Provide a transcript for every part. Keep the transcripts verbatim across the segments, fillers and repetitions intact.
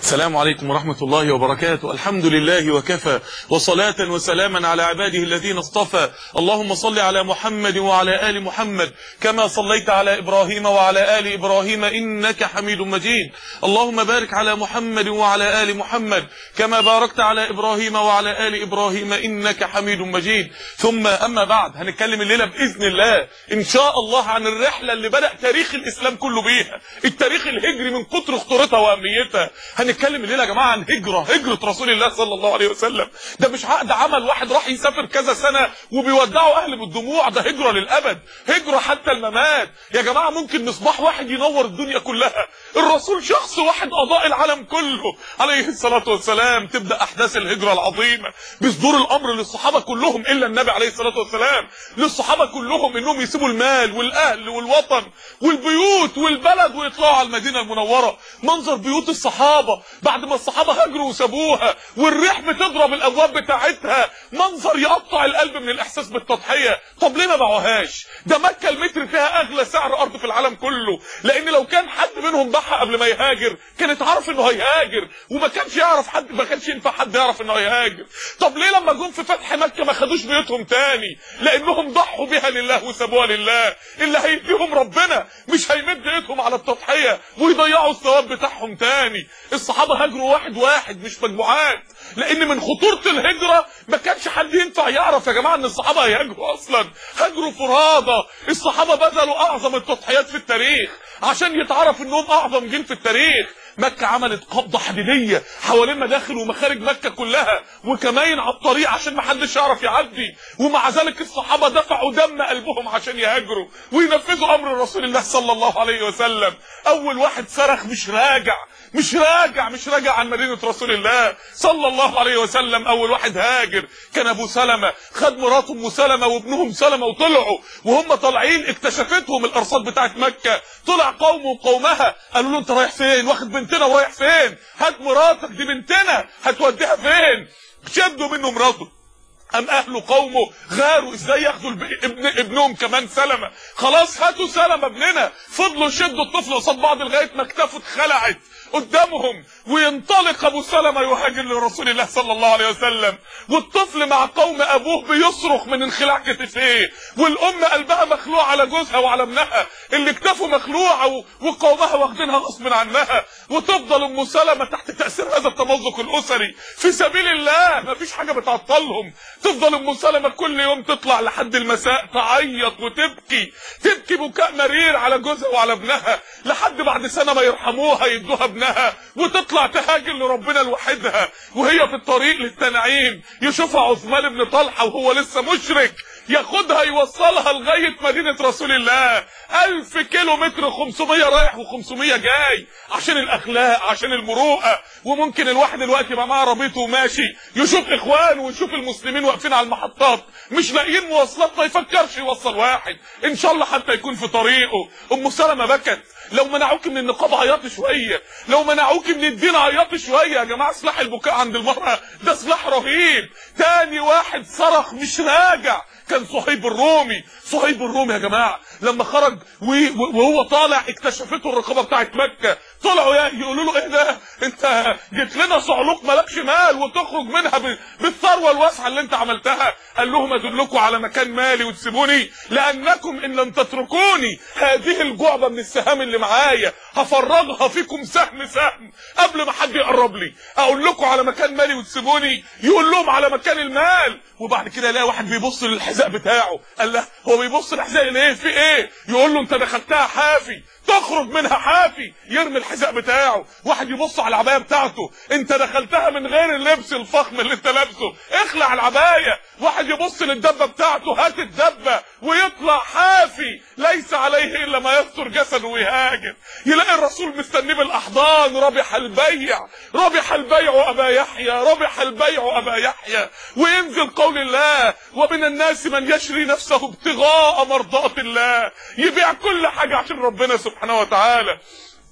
السلام عليكم ورحمة الله وبركاته. الحمد لله وكفى، وصلاة وسلاما على عباده الذين اصطفى. اللهم صل على محمد وعلى آل محمد كما صليت على إبراهيم وعلى آل إبراهيم إنك حميد مجيد. اللهم بارك على محمد وعلى آل محمد كما باركت على إبراهيم وعلى آل إبراهيم إنك حميد مجيد. ثم أما بعد، هنتكلم الليلة بإذن الله إن شاء الله عن الرحلة اللي بدأ تاريخ الإسلام كله بيها، التاريخ الهجري من كتر خطورتها وأهميتها. هنتكلم الليله يا جماعه عن هجره هجره رسول الله صلى الله عليه وسلم. ده مش عقد عمل واحد راح يسافر كذا سنه وبيودعوا اهل بالدموع، ده هجره للابد، هجره حتى الممات يا جماعه. ممكن مصباح واحد ينور الدنيا كلها، الرسول شخص واحد اضاء العالم كله عليه الصلاه والسلام. تبدا احداث الهجره العظيمه بصدور الامر للصحابه كلهم الا النبي عليه الصلاه والسلام، للصحابه كلهم انهم يسيبوا المال والاهل والوطن والبيوت والبلد ويطلعوا على المدينه المنوره. منظر بيوت الصحابه بعد ما الصحابه هاجروا وسابوها والريح بتضرب الابواب بتاعتها، منظر يقطع القلب من الاحساس بالتضحيه. طب ليه ما باعوهاش؟ ده مكه المتر فيها اغلى سعر ارض في العالم كله، لان لو كان حد منهم باعها قبل ما يهاجر كانت عارف انه هيهاجر، وما كانش يعرف حد، ما كانش ينفع حد يعرف انه هيهاجر. طب ليه لما جم في فتح مكه ما خدوش بيوتهم تاني؟ لانهم ضحوا بها لله وسابوها لله. اللي هيديهم ربنا مش هيمد ايدهم على التضحيه ويضيعوا الثواب بتاعهم تاني. الصحابه هاجروا واحد واحد مش مجموعات، لان من خطوره الهجره ما كانش حد ينفع يعرف يا جماعه ان الصحابه هيهاجروا اصلا. هاجروا فرادى، الصحابه بذلوا اعظم التضحيات في التاريخ عشان يتعرف انهم اعظم جيل في التاريخ. مكه عملت قبضه حديديه حوالين مداخل ومخارج مكه كلها وكمان على الطريق عشان ما حدش يعرف يعدي، ومع ذلك الصحابه دفعوا دم قلبهم عشان يهاجروا وينفذوا امر رسول الله صلى الله عليه وسلم. اول واحد صرخ مش راجع مش راجع مش راجع عن مدينه رسول الله صلى الله عليه وسلم. اول واحد هاجر كان ابو سلمة، خد مراته ام سلمة وابنهم سلمة وطلعوا، وهم طالعين اكتشفتهم الارصاد بتاعت مكه. طلع قوم وقومها قالوا له انت رايح فين؟ واخد بنتنا ورايح فين؟ هات مراتك، دي بنتنا هتوديها فين؟ شدوا منه مراته. ام اهل قومه غاروا ازاي ياخدوا ابن ابنهم كمان سلمة. خلاص هاتوا سلمة ابننا. فضلوا يشدوا الطفل قصاد بعض لغايه ما اكتافه اتخلعت قدامهم، وينطلق ابو سلمة يهاجر لرسول الله صلى الله عليه وسلم، والطفل مع قوم ابوه بيصرخ من انخلاع كتفيه، والام قلبها مخلوع على جوزها وعلى ابنها اللي اكتافه مخلوعه وقومها واخدينها غصب عنها. وتفضل ام سلمة تحت تاثير هذا التمزق الاسري في سبيل الله، مفيش حاجه بتعطلهم. تفضل ام سلمة كل يوم تطلع لحد المساء تعيط وتبكي، تبكي بكاء مرير على جوزها وعلى ابنها، لحد بعد سنه ما يرحموها يدوها ابنها وتطلع تهاجر لربنا لوحدها. وهي في الطريق للتنعيم يشوفها عثمان بن طلحه وهو لسه مشرك، ياخدها يوصلها لغايه مدينه رسول الله. ألف كيلو متر، خمسمية رايح وخمسمية جاي، عشان الاخلاق عشان المروءه. وممكن الواحد دلوقتي يبقى معاه عربيته وماشي يشوف اخوانه ويشوف المسلمين واقفين على المحطات مش لاقيين مواصلات، ما يفكرش يوصل واحد ان شاء الله حتى يكون في طريقه. ام سلمة بكت. لو منعوك من النقاب عيطي شويه، لو منعوك من الدين عيطي شويه. يا جماعه سلاح البكاء عند المراه ده سلاح رهيب. تاني واحد صرخ مش راجع كان صهيب الرومي. صهيب الرومي يا جماعه لما خرج وهو طالع اكتشفته الرقابه بتاعت مكه، طلعوا يقولوا له ايه ده؟ انت جيت لنا صعلوك مالكش مال وتخرج منها بالثروه الواسعه اللي انت عملتها. قال لهم ادلكم على مكان مالي وتسيبوني؟ لانكم ان لم تتركوني هذه الجعبه من السهام اللي معايا هفرغها فيكم سهم سهم قبل ما حد يقرب لي. اقول لكم على مكان مالي وتسيبوني؟ يقول لهم على مكان المال. وبعد كده يلاقي واحد بيبص للحذاء بتاعه، قال له هو بيبص للحذاء ليه؟ في ايه؟ يقول له انت دخلتها حافي تخرج منها حافي، يرمي الحذاء بتاعه. واحد يبص على العبايه بتاعته، انت دخلتها من غير اللبس الفخم اللي انت لابسه، اخلع العبايه. واحد يبص للدبه بتاعته، هات الدبه، ويطلع حافي ليس عليه الا ما يستر جسده ويهاجر. يلاقي الرسول مستنيه بالاحضان. ربح البيع ربح البيع ابا يحيى ربح البيع ابا يحيى. وينزل قول الله ومن الناس من يشري نفسه ابتغاء مرضات الله، يبيع كل حاجه عشان ربنا سبحانه وتعالى.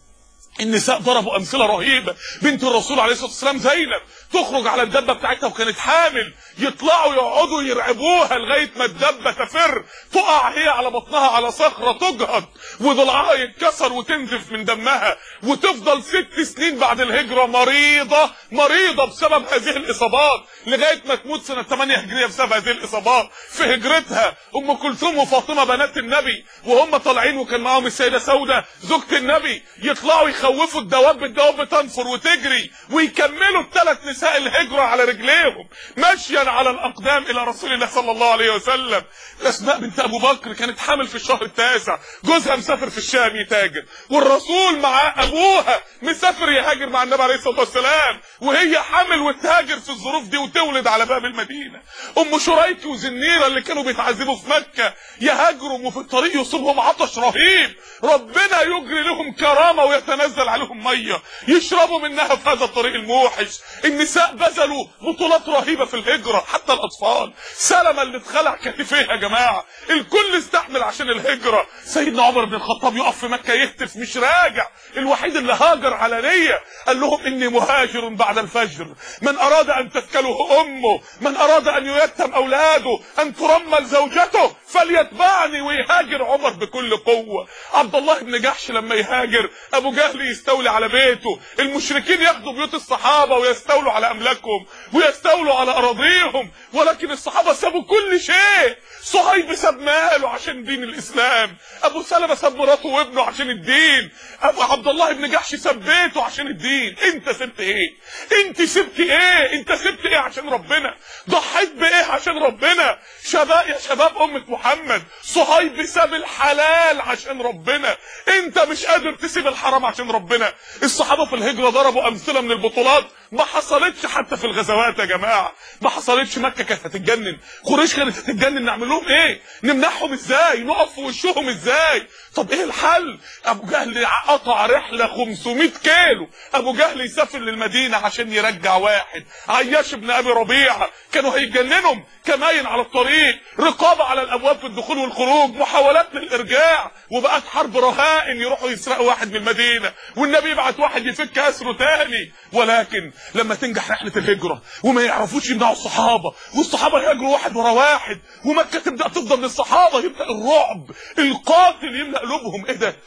النساء ضربوا امثله رهيبه. بنت الرسول عليه الصلاه والسلام زينب تخرج على الدبه بتاعتها وكانت حامل، يطلعوا يقعدوا يرعبوها لغايه ما الدبه تفر، تقع هي على بطنها على صخره تجهض وضلعها يتكسر وتنزف من دمها، وتفضل ست سنين بعد الهجره مريضه مريضه بسبب هذه الاصابات لغايه ما تموت سنه ثمانية هجريه بسبب هذه الاصابات في هجرتها. ام كلثوم وفاطمه بنات النبي وهم طالعين وكان معاهم السيده سوده زوجة النبي، يطلعوا يخوفوا الدواب، الدواب تنفر وتجري، ويكملوا الثلاث نساء الهجره على رجليهم ماشيا على الاقدام الى رسول الله صلى الله عليه وسلم. اسماء بنت ابو بكر كانت حامل في الشهر التاسع، جوزها مسافر في الشام يتاجر، والرسول مع ابوها مسافر يهاجر مع النبي عليه الصلاه والسلام، وهي حامل وتهاجر في الظروف دي وتولد على باب المدينه. ام شريك وزنيره اللي كانوا بيتعذبوا في مكه يهاجروا وفي الطريق يصيبهم عطش رهيب، ربنا يجري لهم كرامه ويتنزل عليهم ميه يشربوا منها في هذا الطريق الموحش. النساء بذلوا بطولات رهيبه في الهجره، حتى الاطفال. سلمى اللي اتخلع كتفيه يا جماعه، الكل استحمل عشان الهجره. سيدنا عمر بن الخطاب يقف في مكه يهتف مش راجع، الوحيد اللي هاجر علانيه، قال لهم اني مهاجر بعد الفجر، من اراد ان تثكله امه، من اراد ان ييتم اولاده، ان ترمل زوجته فليتبعني، ويهاجر عمر بكل قوه. عبد الله بن جحش لما يهاجر ابو جهل يستولي على بيته، المشركين ياخدوا بيوت الصحابه ويستولوا على املاكهم ويستولوا على اراضيهم، ولكن الصحابه سابوا كل شيء. صهيب ساب ماله عشان دين الاسلام، ابو سلمة ساب مراته وابنه عشان الدين، ابو عبد الله بن جحش ساب بيته عشان الدين. انت سبت ايه؟ انت سبت ايه؟ انت سبت ايه عشان ربنا؟ ضحيت بايه عشان ربنا؟ شباب يا شباب امه محمد، صهيب ساب الحلال عشان ربنا، انت مش قادر تسيب الحرام عشان ربنا. الصحابه في الهجره ضربوا امثله من البطولات ما حصلتش حتى في الغزوات يا جماعه، ما حصلتش. مكه كانت هتتجنن، قريش كانت هتتجنن، نعمل لهم ايه؟ نمنعهم ازاي؟ نقف في وشهم ازاي؟ طب ايه الحل؟ ابو جهل قطع رحله خمسمائة كيلو، ابو جهل يسافر للمدينه عشان يرجع واحد. عياش بن ابي ربيعه كانوا هيتجننهم، كماين على الطريق، رقابه على الابواب في الدخول والخروج، محاولات للارجاع، وبقت حرب رهائن يروحوا يسرقوا واحد من المدينه، والنبي يبعت واحد يفك اسره تاني. ولكن لما تنجح رحله الهجره وما يعرفوش يمنعوا الصحابه، والصحابه يهاجروا واحد ورا واحد، ومكه تبدا تفضل للصحابه، يبدا الرعب القاتل يملا قلوبهم. ايه ده؟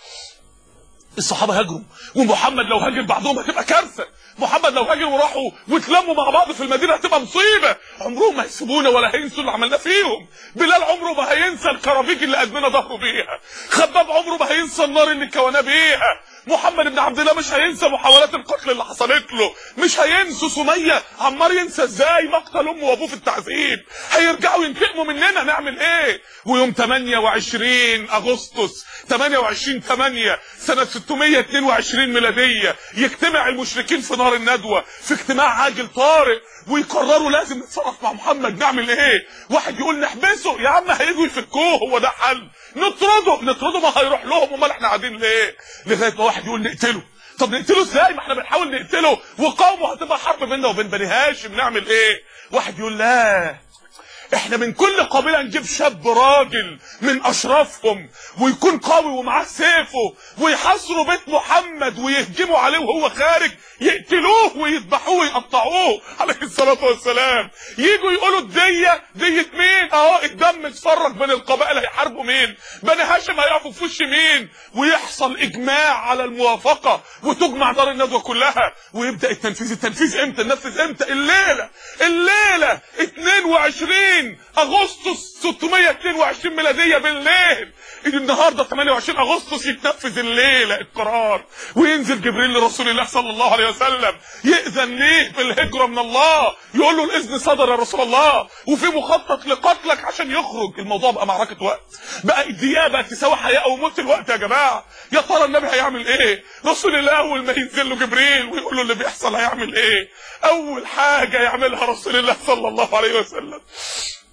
الصحابه هاجروا، ومحمد لو هاجر بعضهم هتبقى كارثه. محمد لو هاجر وراحوا واتلموا مع بعض في المدينه هتبقى مصيبه. عمرهم ما هيسيبونا ولا هينسوا اللي عملناه فيهم. بلال عمره ما هينسى الكرابيج اللي قدمنا ظهره بيها. خباب عمره ما هينسى النار اللي كونا بيها. محمد بن عبد الله مش هينسى محاولات القتل اللي حصلت له، مش هينسوا سميه. عمار ينسى ازاي مقتل امه وابوه في التعذيب؟ هيرجعوا ينتقموا مننا، نعمل ايه؟ ويوم ثمانية وعشرين اغسطس ثمانية وعشرين ثمانية سنه ستمائة واثنين وعشرين ميلاديه يجتمع المشركين في نار الندوه في اجتماع عاجل طارئ، ويقرروا لازم نتصرف مع محمد. نعمل ايه؟ واحد يقول نحبسه، يا عم هيجوا يفكوه، هو ده حل؟ نطرده نطرده ما هيروح لهم، امال احنا قاعدين ليه؟ لغايه ما واحد يقول نقتله. طب نقتله ازاي؟ ما احنا بنحاول نقتله وقومه هتبقى حرب بيننا وبين بني هاشم، نعمل ايه؟ واحد يقول لا، احنا من كل قبيله نجيب شاب راجل من اشرافهم ويكون قوي ومعاه سيفه، ويحاصروا بيت محمد ويهجموا عليه وهو خارج، يقتلوه ويذبحوه ويقطعوه عليه الصلاه والسلام. ييجوا يقولوا الديه ديه مين؟ اهو الدم اتفرج بين القبائل، هيحاربوا مين؟ بني هاشم هيقفوا في وش مين؟ ويحصل اجماع على الموافقه وتجمع دار الندوه كلها، ويبدا التنفيذ. التنفيذ امتى؟ ننفذ امتى؟ الليله الليله اثنين وعشرين اغسطس ستمائة واثنين وعشرين ميلاديه بالليل. النهارده ثمانية وعشرين اغسطس يتنفذ الليله القرار، وينزل جبريل لرسول الله صلى الله عليه وسلم يأذن ليه بالهجره من الله، يقول له الاذن صدر يا رسول الله، وفي مخطط لقتلك عشان يخرج. الموضوع بقى معركه وقت، بقى الدقيقه بقى تساوي حياه او موت الوقت يا جماعه. يا ترى النبي هيعمل ايه؟ رسول الله اول ما ينزل له جبريل ويقول له اللي بيحصل هيعمل ايه؟ اول حاجه يعملها رسول الله صلى الله عليه وسلم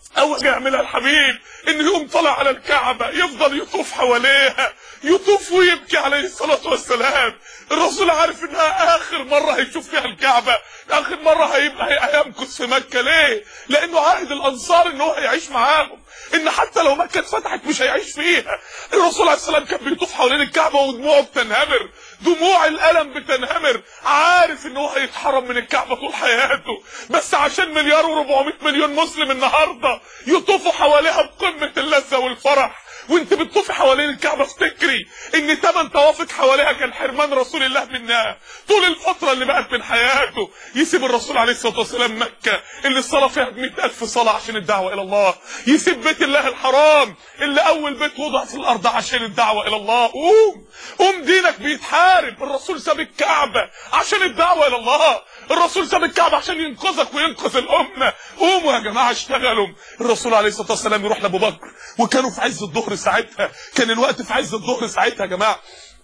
اول حاجه يعملها الحبيب انه يقوم طالع على الكعبه يفضل يطوف حواليها، يطوف ويبكي عليه الصلاه والسلام. الرسول عارف انها اخر مره هيشوف فيها الكعبه، اخر مره هيبقى هيمكث في مكه. ليه؟ لانه عاهد الانصار ان هو هيعيش معاهم، ان حتى لو مكه اتفتحت مش هيعيش فيها. الرسول عليه السلام كان بيطوف حوالين الكعبه ودموعه بتنهمر، دموع الالم بتنهمر، عارف ان هو هيتحرم من الكعبه طول حياته، بس عشان مليار وربعمية مليون مسلم النهارده يطوفوا حواليها بقمه اللذه والفرح. وانت بتطوفي حوالين الكعبه افتكري ان تمن طوافك حواليها كان حرمان رسول الله منها طول الفتره اللي بقت من حياته. يسيب الرسول عليه الصلاه والسلام مكه اللي الصلاه فيها بمئة الف صلاه عشان الدعوه الى الله، يسيب بيت الله الحرام اللي اول بيت وضع في الارض عشان الدعوه الى الله. قوم قوم، دينك بيتحارب. الرسول ساب الكعبه عشان الدعوه الى الله، الرسول ساب الكعبه عشان ينقذك وينقذ الامه. قوموا يا جماعه اشتغلوا. الرسول عليه الصلاه والسلام يروح لابو بكر، وكانوا في عز الظهر ساعتها، كان الوقت في عز الظهر ساعتها يا جماعه،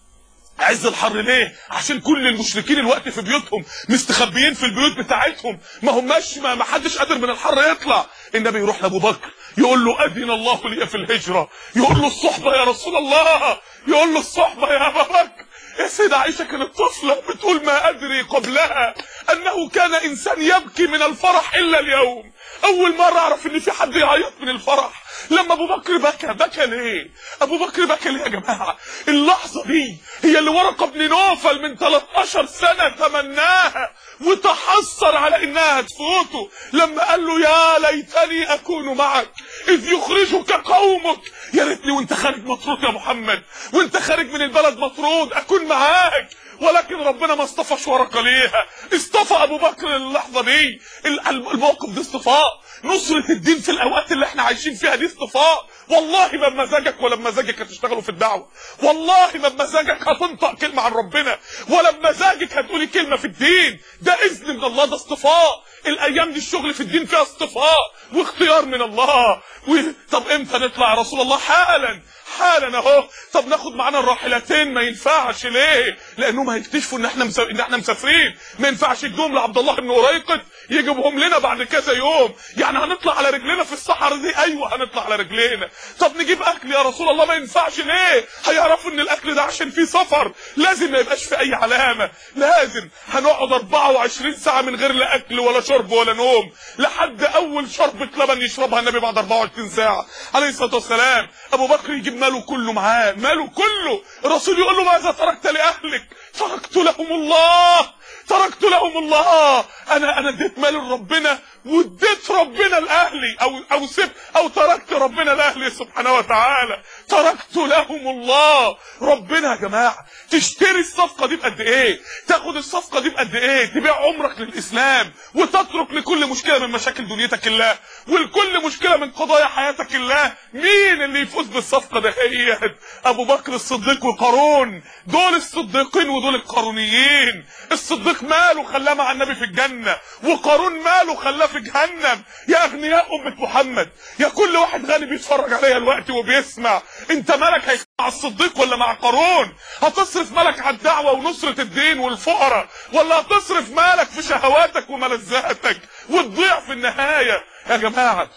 عز الحر. ليه؟ عشان كل المشركين الوقت في بيوتهم مستخبيين في البيوت بتاعتهم، ما هماش ما حدش قادر من الحر يطلع. النبي يروح لابو بكر يقول له اذن الله لي في الهجره، يقول له الصحبه يا رسول الله، يقول له الصحبه يا ابا بكر. يا سيدة عائشة كانت طفلة بتقول ما أدري قبلها أنه كان إنسان يبكي من الفرح إلا اليوم. أول مرة أعرف إن في حد يعيط من الفرح لما أبو بكر بكى. بكى ليه؟ أبو بكر بكى ليه يا جماعة؟ اللحظة دي هي اللي ورقة بن نوفل من ثلاث عشرة سنة تمناها وتحسر على إنها تفوته لما قال له يا ليتني أكون معك إذ يخرجك قومك. يا ريتني وأنت خارج مطرود يا محمد، وأنت خارج من البلد مطرود أكون معاك. ولكن ربنا ما اصطفاش ورقه ليها، اصطفى ابو بكر اللحظه دي. الموقف ده اصطفاء. نصره الدين في الاوقات اللي احنا عايشين فيها دي اصطفاء. والله ما بمزاجك ولا بمزاجك هتشتغلوا في الدعوه، والله ما بمزاجك هتنطق كلمه عن ربنا، ولا بمزاجك هتقولي كلمه في الدين. ده اذن من الله، ده اصطفاء. الايام دي الشغل في الدين فيها اصطفاء واختيار من الله. و... طب امتى نطلع يا رسول الله؟ حالا حالا اهو. طب ناخد معانا الراحلتين؟ ما ينفعش. ليه؟ لانهم هيكتشفوا ان احنا مس... ان احنا مسافرين. ما ينفعش يدوهم لعبد الله بن أريقط يجيبهم لنا بعد كذا يوم. يعني هنطلع على رجلينا في الصحراء دي؟ ايوه هنطلع على رجلينا. طب نجيب اكل يا رسول الله؟ ما ينفعش. ليه؟ هيعرفوا ان الاكل ده عشان فيه سفر لازم ما يبقاش في اي علامه، لازم هنقعد أربعة وعشرين ساعه من غير لا اكل ولا شرب ولا نوم لحد اول شربة لبن يشربها النبي بعد أربعة وعشرين ساعه عليه الصلاه والسلام. ابو بكر يجيب ماله كله معاه، ماله كله. الرسول يقول له ماذا تركت لاهلك؟ تركت لهم الله، تركت لهم الله. انا انا اديت مال لربنا واديت ربنا لاهلي، او او سبت او تركت ربنا لاهلي سبحانه وتعالى. تركت لهم الله. ربنا يا جماعه تشتري الصفقه دي بقد ايه؟ تاخد الصفقه دي بقد ايه؟ تبيع عمرك للاسلام وتترك لكل مشكله من مشاكل دنيتك الله ولكل مشكله من قضايا حياتك الله. مين اللي يفوز بالصفقه ده؟ هي ابو بكر الصديق وقارون. دول الصديقين ودول القارونيين. الصديق ماله خلاه مع النبي في الجنه، وقارون ماله خلاه في جهنم. يا اغنياء امه محمد، يا كل واحد غني بيتفرج عليا الوقت وبيسمع، انت مالك هيكون مع الصديق ولا مع قارون؟ هتصرف مالك على الدعوه ونصره الدين والفقراء، ولا هتصرف مالك في شهواتك وملذاتك وتضيع في النهايه؟ يا جماعه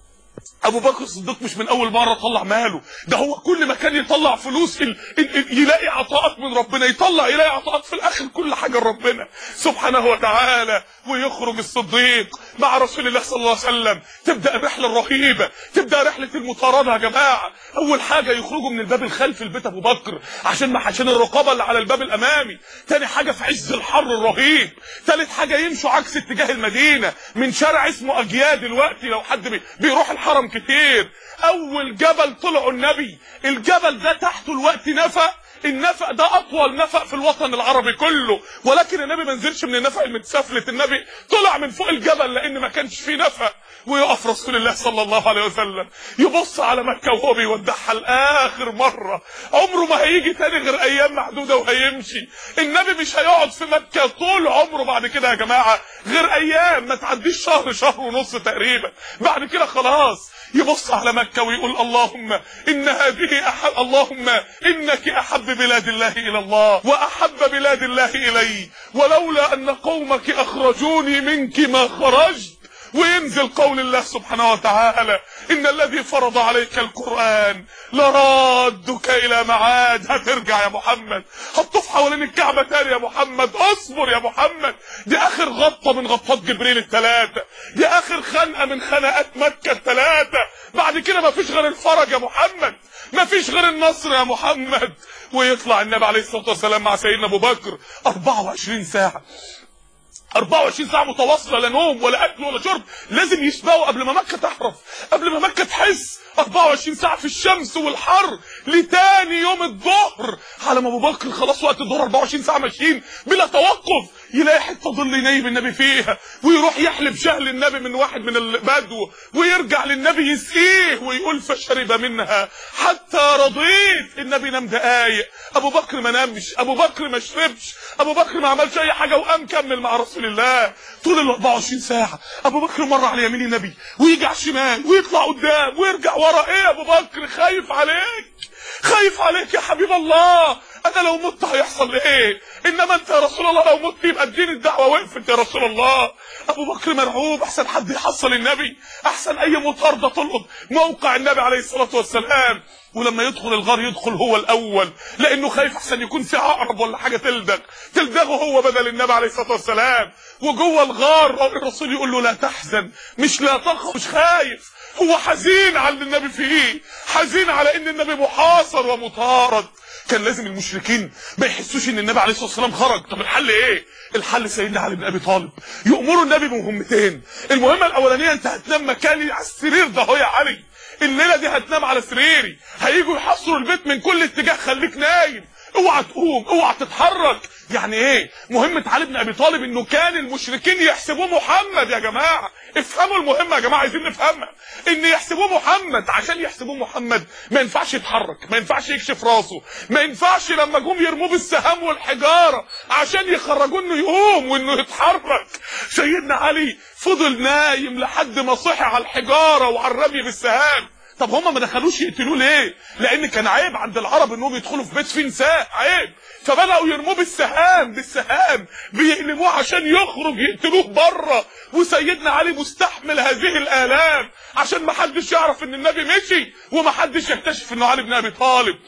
ابو بكر الصديق مش من اول مره طلع ماله، ده هو كل ما كان يطلع فلوس ال ال ال يلاقي عطاءات من ربنا، يطلع يلاقي عطاءات في الاخر كل حاجه ربنا سبحانه وتعالى. ويخرج الصديق مع رسول الله صلى الله عليه وسلم، تبدا الرحله الرهيبه، تبدا رحله المطارده يا جماعه. اول حاجه يخرجوا من الباب الخلفي لبيت ابو بكر عشان ما عشان الرقابه اللي على الباب الامامي. تاني حاجه في عز الحر الرهيب. تالت حاجه يمشوا عكس اتجاه المدينه من شارع اسمه اجياد دلوقتي لو حد بي بيروح الحرم كتير. اول جبل طلعوا النبي، الجبل ده تحته الوقت نفق، النفق ده اطول نفق في الوطن العربي كله، ولكن النبي ما نزلش من النفق المتسفلت، النبي طلع من فوق الجبل لان ما كانش فيه نفق. ويقف رسول الله صلى الله عليه وسلم يبص على مكه وهو بيودعها لاخر مره، عمره ما هيجي تاني غير ايام معدوده وهيمشي. النبي مش هيقعد في مكه طول عمره بعد كده يا جماعه غير ايام ما تعديش شهر شهر ونص تقريبا، بعد كده خلاص يبص على مكة ويقول اللهم إن هذه أحب اللهم إنك أحب بلاد الله إلى الله وأحب بلاد الله إلي، ولولا أن قومك أخرجوني منك ما خرجت، وينزل قول الله سبحانه وتعالى ان الذي فرض عليك القرآن لرادك الى معاد. هترجع يا محمد، هتطوف حوالين الكعبة تاني يا محمد، اصبر يا محمد. دي اخر غطة من غطات جبريل الثلاثة، دي اخر خنقة من خنقات مكة الثلاثة. بعد كده مفيش غير الفرج يا محمد، مفيش غير النصر يا محمد. ويطلع النبي عليه الصلاة والسلام مع سيدنا ابو بكر أربعة وعشرين ساعة، أربعة وعشرين ساعة متواصلة، لا نوم ولا أكل ولا شرب، لازم يشبعوا قبل ما مكة تحرف، قبل ما مكة تحس. أربعة وعشرين ساعة في الشمس والحر لتاني يوم الظهر، على ما أبو بكر خلاص وقت الظهر أربعة وعشرين ساعة ماشيين بلا توقف، يلاقي حتة ظل ينيم النبي فيها، ويروح يحلب شهل النبي من واحد من البدو، ويرجع للنبي يسقيه ويقول فشرب منها حتى رضيت. النبي نام دقايق، أبو بكر ما نامش، أبو بكر ما شربش، أبو بكر ما عملش أي حاجة، وقام كمل مع رسول الله طول ال أربعة وعشرين ساعة. أبو بكر مر على يمين النبي ويجي على الشمال ويطلع قدام ويرجع ورا. إيه يا أبو بكر؟ خايف عليك، خايف عليك يا حبيب الله. أنا لو مت هيحصل إيه؟ إنما أنت يا رسول الله لو مت يبقى الدين الدعوة وقفت يا رسول الله. أبو بكر مرعوب، أحسن حد يحصل النبي، أحسن أي مطاردة تلقط موقع النبي عليه الصلاة والسلام. ولما يدخل الغار يدخل هو الأول، لأنه خايف أحسن يكون في عقرب ولا حاجة تلدغ تلدغه هو بدل النبي عليه الصلاة والسلام. وجوه الغار الرسول يقول له لا تحزن، مش لا تخف، مش خايف، هو حزين على اللي النبي فيه، حزين على ان النبي محاصر ومطارد. كان لازم المشركين ما يحسوش ان النبي عليه الصلاه والسلام خرج. طب الحل ايه؟ الحل سيدنا علي بن ابي طالب يأمروا النبي بمهمتين. المهمه الاولانيه انت هتنام مكاني على السرير ده اهو يا علي، الليله دي هتنام على سريري، هيجوا يحصروا البيت من كل اتجاه، خليك نايم، اوعى تقوم، اوعى تتحرك. يعني ايه مهمه علي بن ابي طالب؟ انه كان المشركين يحسبوه محمد. يا جماعه افهموا المهمه يا جماعه، عايزين نفهمها. ان يحسبوه محمد، عشان يحسبوه محمد ما ينفعش يتحرك، ما ينفعش يكشف راسه، ما ينفعش لما جم يرموه بالسهام والحجاره عشان يخرجوه انه يقوم وانه يتحرك. سيدنا علي فضل نايم لحد ما صحي على الحجاره وعلى الرمي بالسهام. طب هم ما دخلوش يقتلوه ليه؟ لان كان عيب عند العرب انهم يدخلوا في بيت فيه نساء، عيب. فبداوا يرموه بالسهام، بالسهام بيقلموه عشان يخرج يقتلوه بره. وسيدنا علي مستحمل هذه الآلام عشان ما حدش يعرف ان النبي مشي، وما حدش يكتشف انه علي بن ابي طالب.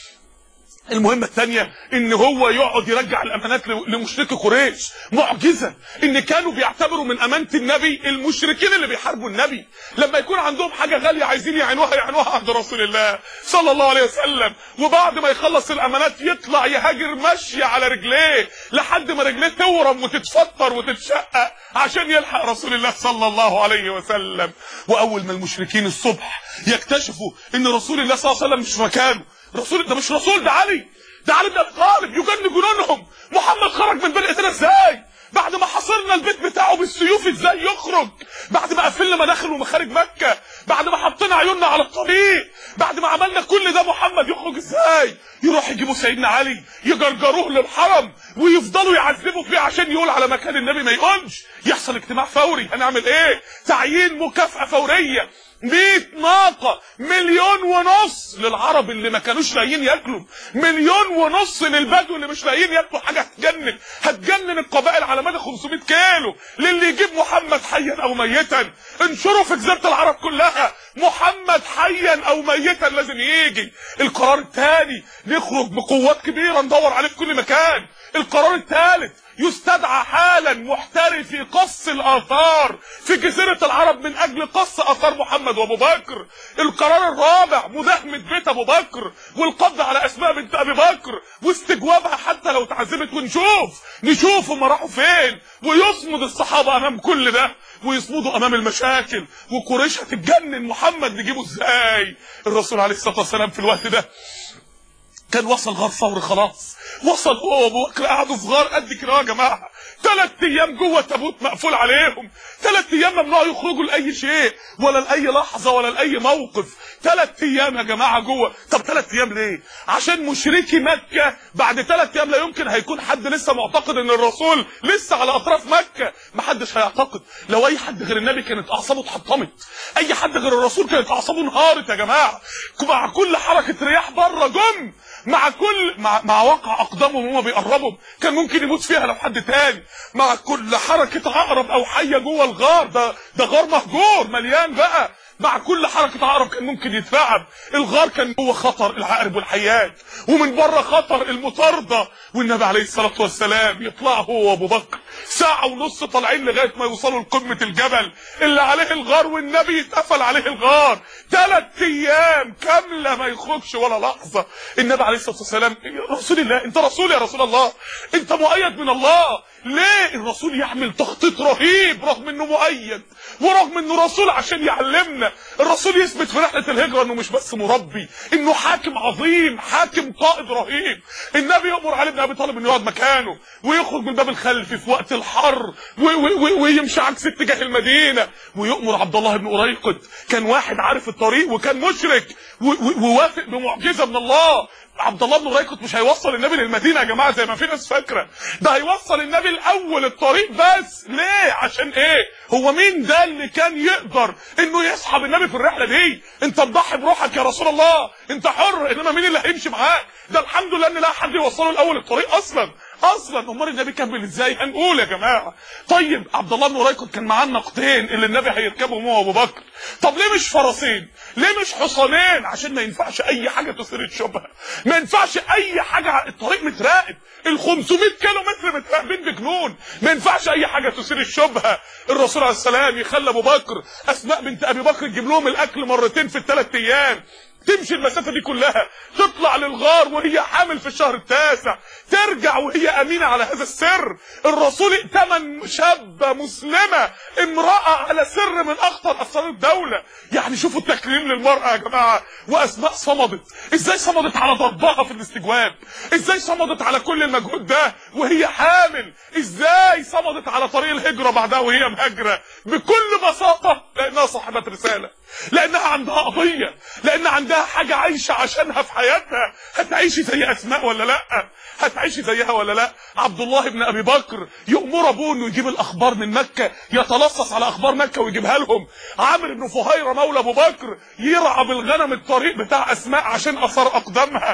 المهمة الثانية ان هو يقعد يرجع الامانات لمشركي قريش. معجزة ان كانوا بيعتبروا من امانة النبي المشركين اللي بيحاربوا النبي، لما يكون عندهم حاجة غالية عايزين يعينوها يعينوها عند رسول الله صلى الله عليه وسلم. وبعد ما يخلص الامانات يطلع يهاجر مشي على رجليه لحد ما رجليه تورم وتتفطر وتتشقق عشان يلحق رسول الله صلى الله عليه وسلم. واول ما المشركين الصبح يكتشفوا ان رسول الله صلى الله عليه وسلم مش في مكانه، رسول ده مش رسول، ده علي، ده علي بن ابي طالب، يجن جنونهم. محمد خرج من بني اسرائيل ازاي؟ بعد ما حصرنا البيت بتاعه بالسيوف ازاي يخرج؟ بعد ما قفلنا مداخل ومخارج مكه، بعد ما حطينا عيوننا على الطريق، بعد ما عملنا كل ده، محمد يخرج ازاي؟ يروح يجيبوا سيدنا علي يجرجروه للحرم ويفضلوا يعذبوا فيه عشان يقول على مكان النبي ما يقولش. يحصل اجتماع فوري، هنعمل ايه؟ تعيين مكافأة فورية، مية ناقة، مليون ونص للعرب اللي ما كانوش لاقيين ياكلوا، مليون ونص للبدو اللي مش لاقيين ياكلوا. حاجه هتجنن، هتجنن القبائل على مدى خمسمية كيلو. للي يجيب محمد حيا او ميتا، انشروا في جزيره العرب كلها محمد حيا او ميتا لازم يجي. القرار الثاني نخرج بقوات كبيره ندور عليه في كل مكان. القرار الثالث يستدعى حالا محترفي قص الاثار في جزيره العرب من اجل قص اثار محمد وابو بكر. القرار الرابع مداهمه بيت ابو بكر والقبض على اسماء بنت ابي بكر واستجوابها حتى لو اتعذبت، ونشوف نشوف هم راحوا فين. ويصمد الصحابه امام كل ده، ويصمدوا امام المشاكل، وقريش هتتجنن محمد نجيبه ازاي. الرسول عليه الصلاه والسلام في الوقت ده كان وصل غار ثور خلاص، وصل هو وابو بكر قعدوا في غار قد كده يا جماعه، ثلاث ايام جوه تابوت مقفول عليهم، ثلاث ايام ممنوع يخرجوا لاي شيء ولا لاي لحظه ولا لاي موقف، ثلاث ايام يا جماعه جوه. طب ثلاث ايام ليه؟ عشان مشركي مكه بعد ثلاث ايام لا يمكن هيكون حد لسه معتقد ان الرسول لسه على اطراف مكه، محدش هيعتقد. لو اي حد غير النبي كانت اعصابه اتحطمت، اي حد غير الرسول كانت اعصابه انهارت يا جماعه. مع كل حركه رياح بره جم، مع كل مع, مع وقع اقدامهم وهم بيقربوا كان ممكن يموت فيها لو حد تاني. مع كل حركه عقرب او حيه جوه الغار، ده ده غار مهجور مليان بقى، مع كل حركه عقرب كان ممكن يترعب. الغار كان جوه خطر العقرب والحيات، ومن بره خطر المطارده. والنبي عليه الصلاه والسلام يطلع هو وابو بكر ساعه ونص طالعين لغايه ما يوصلوا لقمه الجبل اللي عليه الغار، والنبي يتقفل عليه الغار ثلاث ايام كامله ما يخرجش ولا لحظه. النبي عليه الصلاه والسلام رسول الله، انت رسول يا رسول الله، انت مؤيد من الله. ليه الرسول يعمل تخطيط رهيب رغم انه مؤيد ورغم انه رسول عشان يعلمنا؟ الرسول يثبت في رحله الهجره انه مش بس مربي، انه حاكم عظيم، حاكم قائد رهيب. النبي يأمر علي بن ابي طالب انه يقعد مكانه ويخرج من الباب الخلفي في وقت الحر ويمشي عكس اتجاه المدينه، ويأمر عبد الله بن أريقط كان واحد عارف الطريق وكان مشرك ووافق بمعجزه من الله. عبد الله بن أريقط مش هيوصل النبي للمدينه يا جماعه زي ما في ناس فاكره، ده هيوصل النبي الاول الطريق بس. ليه؟ عشان ايه؟ هو مين ده اللي كان يقدر انه يسحب النبي في الرحله دي؟ انت تضحي بروحك يا رسول الله، انت حر، انما مين اللي هيمشي معاك؟ ده الحمد لله ان لا حد يوصله الاول الطريق اصلا اصلا. امال النبي كمل ازاي؟ هنقول يا جماعه. طيب عبد الله بن أريقط كان معاه الناقتين اللي النبي هيركبهم هو وابو بكر، طب ليه مش فرسين؟ ليه مش حصانين؟ عشان ما ينفعش اي حاجه تثير الشبهه، ما ينفعش اي حاجه، الطريق متراقب، ال خمسمية كيلو متر متراقبين بجنون، ما ينفعش اي حاجه تثير الشبهه. الرسول عليه السلام يخلى ابو بكر اسماء بنت ابي بكر تجيب لهم الاكل مرتين في الثلاث ايام، تمشي المسافه دي كلها، تطلع للغار وهي حامل في الشهر التاسع، ترجع وهي امينه على هذا السر. الرسول ائتمن شابه مسلمه امراه على سر من اخطر اسرار الدوله. يعني شوفوا التكريم للمراه يا جماعه. واسماء صمدت، ازاي صمدت على ضربها في الاستجواب؟ ازاي صمدت على كل المجهود ده وهي حامل؟ ازاي صمدت على طريق الهجره بعدها وهي مهاجره؟ بكل بساطه لانها صاحبه رساله، لانها عندها قضيه، لان عندها حاجه عايشه عشانها في حياتها. هتعيشي زي اسماء ولا لا؟ هتعيشي زيها ولا لا؟ عبد الله بن ابي بكر يأمر ابوه انه يجيب الاخبار من مكه، يتلصص على اخبار مكه ويجيبها لهم. عامر بن فهيره مولى ابو بكر يرعى بالغنم الطريق بتاع اسماء عشان اثار اقدامها.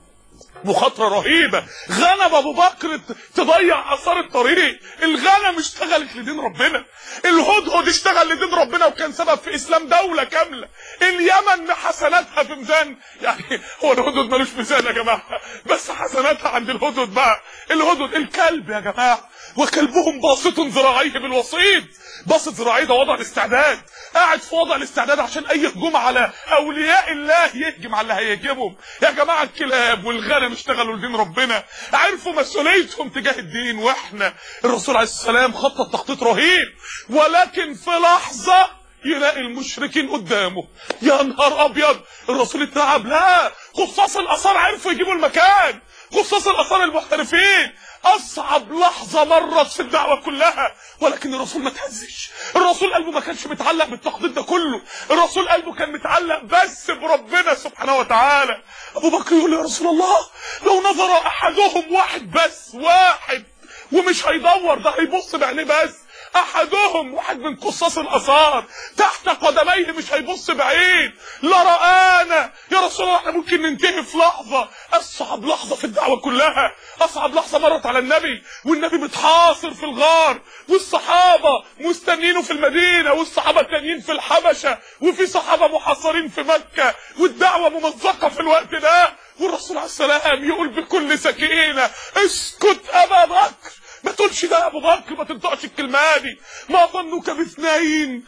مخاطره رهيبه، غنم ابو بكر تضيع اثار الطريق. الغنم اشتغلت لدين ربنا، الهدهد اشتغل لدين ربنا وكان سبب في اسلام دوله كامله. اليمن حسناتها في ميزان، يعني هو الهدهد ملوش ميزان يا جماعه، بس حسناتها عند الهدهد بقى. الهدهد الكلب يا جماعه، وكلبهم باسط ذراعيه بالوسيط. باسط ذراعيه ده وضع الاستعداد، قاعد في وضع الاستعداد عشان اي هجوم على اولياء الله يهجم على اللي هيهجمهم. يا جماعه الكلاب والغنم اشتغلوا لدين ربنا، عرفوا مسؤوليتهم تجاه الدين. واحنا الرسول عليه السلام خطط تخطيط رهيب، ولكن في لحظه يلاقي المشركين قدامه. يا نهار ابيض، الرسول اترعب. لا، خصاص الاثار عرفوا يجيبوا المكان، خصاص الاثار المحترفين. اصعب لحظه مرت في الدعوه كلها، ولكن الرسول ما تهزش. الرسول قلبه ما كانش متعلق بالتخطيط ده كله، الرسول قلبه كان متعلق بس بربنا سبحانه وتعالى. ابو بكر يقول يا رسول الله، لو نظر احدهم، واحد بس، واحد، ومش هيدور، ده هيبص بعينيه بس، احدهم، واحد من قصاص الاثار تحت قدميه، مش هيبص بعيد، لرآنا. يا رسول الله احنا ممكن ننتهي في لحظه. اصعب لحظه في الدعوه كلها، اصعب لحظه مرت على النبي، والنبي متحاصر في الغار، والصحابه مستنينه في المدينه، والصحابه التانيين في الحبشه، وفي صحابه محاصرين في مكه، والدعوه ممزقه في الوقت ده. والرسول عليه السلام يقول بكل سكينه: اسكت ابا بكر، ما تقولش ده يا ابو بكر، ما تنطقش الكلمه دي. ما ظنك باثنين،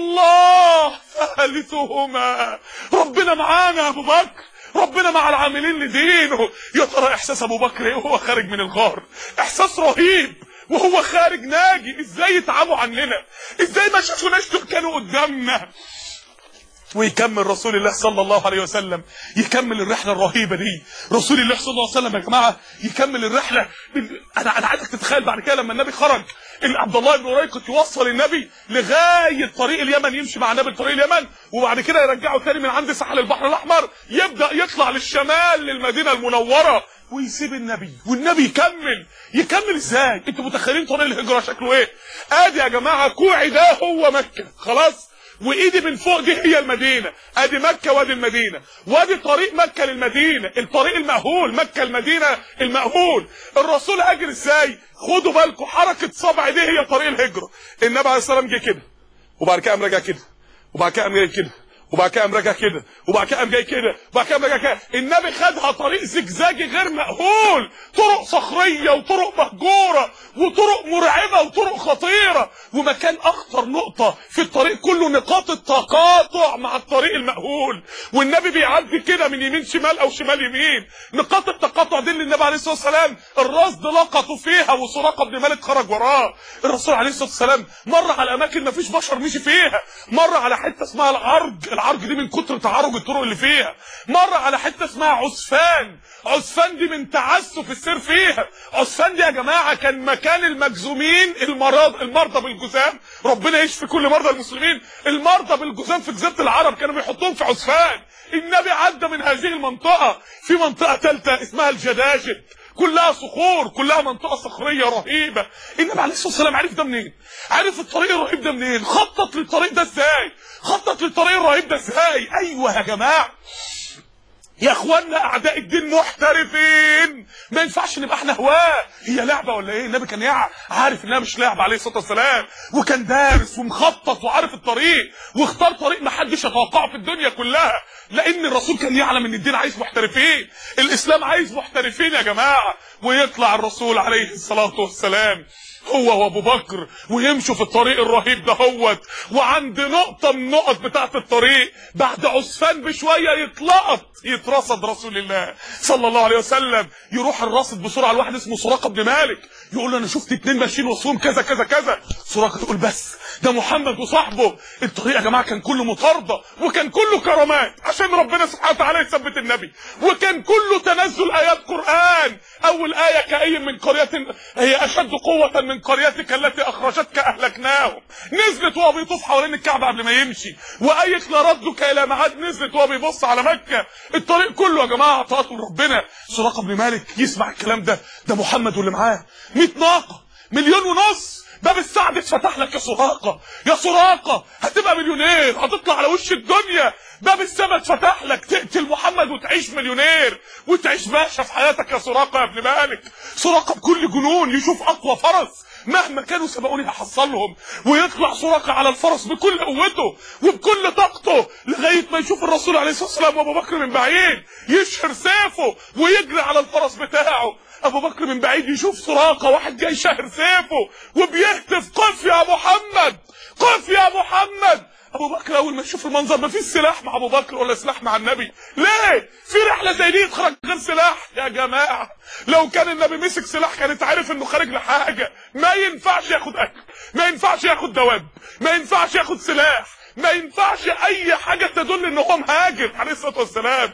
الله ثالثهما. ربنا معانا يا ابو بكر، ربنا مع العاملين لدينه. يا ترى احساس ابو بكر ايه وهو خارج من الغار؟ احساس رهيب وهو خارج ناجي. ازاي يتعبوا عننا؟ ازاي ما شافوناش دول كانوا قدامنا؟ ويكمل رسول الله صلى الله عليه وسلم، يكمل الرحله الرهيبه دي. رسول الله صلى الله عليه وسلم يا جماعه يكمل الرحله. انا انا عايزك تتخيل بعد كده لما النبي خرج، عبد الله بن أريقط يوصل النبي لغايه طريق اليمن، يمشي مع النبي طريق اليمن، وبعد كده يرجعه تاني من عند ساحل البحر الاحمر، يبدا يطلع للشمال للمدينه المنوره ويسيب النبي والنبي يكمل. يكمل ازاي؟ انتوا متخيلين طريق الهجره شكله ايه؟ ادي يا جماعه كوعي ده هو مكه خلاص، وايدي من فوق دي هي المدينه، ادي مكه وادي المدينه، وادي طريق مكه للمدينه، الطريق المأهول مكه المدينه المأهول. الرسول هاجر ازاي؟ خدوا بالكم حركه صبع دي هي طريق الهجره. النبي عليه الصلاه والسلام جه كده وبعد كده قام راجع كده وبعد كده قام جاي كده وبعد كده قام راجع كده وبعد كده قام جاي كده وبعد كده قام راجع كده. النبي خدها طريق زجزاجي غير مأهول، طرق صخريه وطرق مهجوره وطرق مرعبه وطرق خطيره، ومكان اخطر نقطه في الطريق كله نقاط التقاطع مع الطريق المأهول، والنبي بيعدي كده من يمين شمال او شمال يمين. نقاط التقاطع دي اللي النبي عليه الصلاه والسلام الرصد لقطوا فيها وسراقه بن مالك خرج وراه. الرسول عليه الصلاه والسلام مر على اماكن ما فيش بشر مشي فيها، مر على حته اسمها العرج، العرج دي من كتر تعرج الطرق اللي فيها، مر على حته اسمها عسفان، عسفان دي من تعسف السير فيها. عسفان دي يا جماعه كان مكان المجزومين المرض المرضى بالجذام، ربنا يشفي كل مرضى المسلمين. المرضى بالجذام في جزيره العرب كانوا بيحطوهم في عسفان. النبي عدى من هذه المنطقه في منطقه ثالثه اسمها الجداجد، كلها صخور، كلها منطقه صخريه رهيبه. النبي عليه الصلاه والسلام عرف ده منين؟ عرف الطريق الرهيب ده منين؟ خطط للطريق ده ازاي؟ خطط للطريق الرهيب ده ازاي؟ ايوه يا جماعه يا اخوانا اعداء الدين محترفين، ما ينفعش نبقى احنا هواه. هي لعبه ولا ايه؟ النبي كان عارف انها مش لعبه عليه الصلاه والسلام، وكان دارس ومخطط وعارف الطريق، واختار طريق ما حدش يتوقعه في الدنيا كلها، لان الرسول كان يعلم ان الدين عايز محترفين، الاسلام عايز محترفين يا جماعه. ويطلع الرسول عليه الصلاه والسلام هو وابو بكر ويمشوا في الطريق الرهيب ده هوت، وعند نقطه من النقط بتاعه الطريق بعد عسفان بشويه يتلقط يترصد رسول الله صلى الله عليه وسلم. يروح الراصد بسرعه لواحد اسمه سراقه بن مالك، يقول له انا شفت اتنين ماشيين وصفهم كذا كذا كذا. سراقه يقول بس ده محمد وصاحبه. الطريق يا جماعه كان كله مطارده وكان كله كرامات عشان ربنا سبحانه وتعالى يثبت النبي، وكان كله تنزل ايات قران. اول ايه كأي من قريه هي اشد قوه من قريتك التي اخرجتك اهلكناهم، نزلت وهو بيطوف حوالين الكعبه قبل ما يمشي. وايه لردك الى معاد نزلت وهو بيبص على مكه. الطريق كله يا جماعه عطاءات من ربنا. سراقه بن مالك يسمع الكلام ده، ده محمد واللي معاه مية ناقه مليون ونص، باب السعد اتفتح لك يا سراقه، يا سراقه هتبقى مليونير، هتطلع على وش الدنيا، باب السماء اتفتح لك، تقتل محمد وتعيش مليونير وتعيش باشا في حياتك يا سراقه يا ابن مالك. سراقه بكل جنون يشوف اقوى فرس مهما كانوا سبقوني هحصلهم، ويطلع سراقه على الفرس بكل قوته وبكل طاقته لغايه ما يشوف الرسول عليه الصلاه والسلام وابو بكر من بعيد، يشهر سيفه ويجري على الفرس بتاعه. ابو بكر من بعيد يشوف سراقه واحد جاي شاهر سيفه وبيهتف قف يا محمد، قف يا محمد. ابو بكر اول ما يشوف المنظر ما فيش سلاح مع ابو بكر ولا سلاح مع النبي، ليه؟ في رحله زي دي يتخرج غير سلاح يا جماعه؟ لو كان النبي مسك سلاح كانت عارف انه خارج لحاجه. ما ينفعش ياخد اكل، ما ينفعش ياخد دواب، ما ينفعش ياخد سلاح، ما ينفعش اي حاجه تدل ان هو مهاجر عليه الصلاه والسلام.